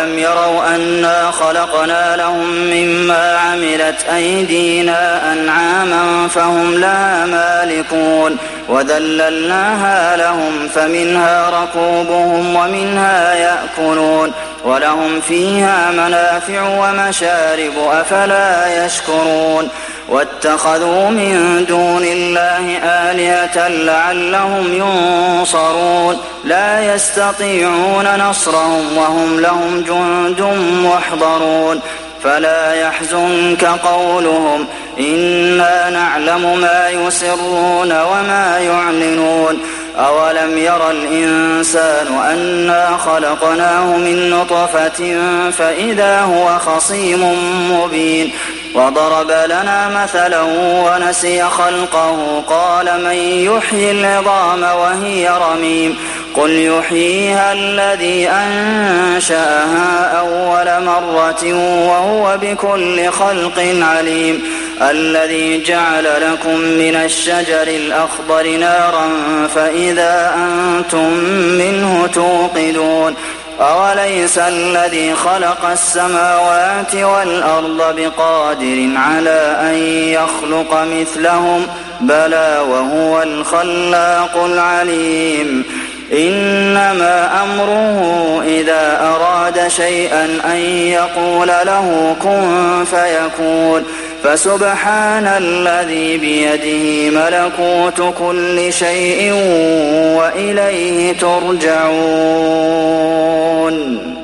أولم يروا أنا خلقنا لهم مما عملت أيدينا أنعاما فهم لها مالكون وذللناها لهم فمنها ركوبهم ومنها يأكلون ولهم فيها منافع ومشارب أفلا يشكرون واتخذوا من دون الله آلهة لعلهم ينصرون لا يستطيعون نصرهم وهم لهم جند محضرون فلا يحزنك قولهم إنا نعلم ما يسرون وما يعلنون أولم ير الإنسان أنا خلقناه من نطفة فإذا هو خصيم مبين وضرب لنا مثلا ونسي خلقه قال من يحيي العظام وهي رميم قل يحييها الذي أنشأها أول مرة وهو بكل خلق عليم الذي جعل لكم من الشجر الأخضر نارا فإذا أنتم منه توقدون أوليس الذي خلق السماوات والأرض بقادر على أن يخلق مثلهم بلى وهو الخلاق العليم إنما أمره إذا أراد شيئا أن يقول له كن فيكون فسبحان الذي بيده ملكوت كل شيء وإليه ترجعون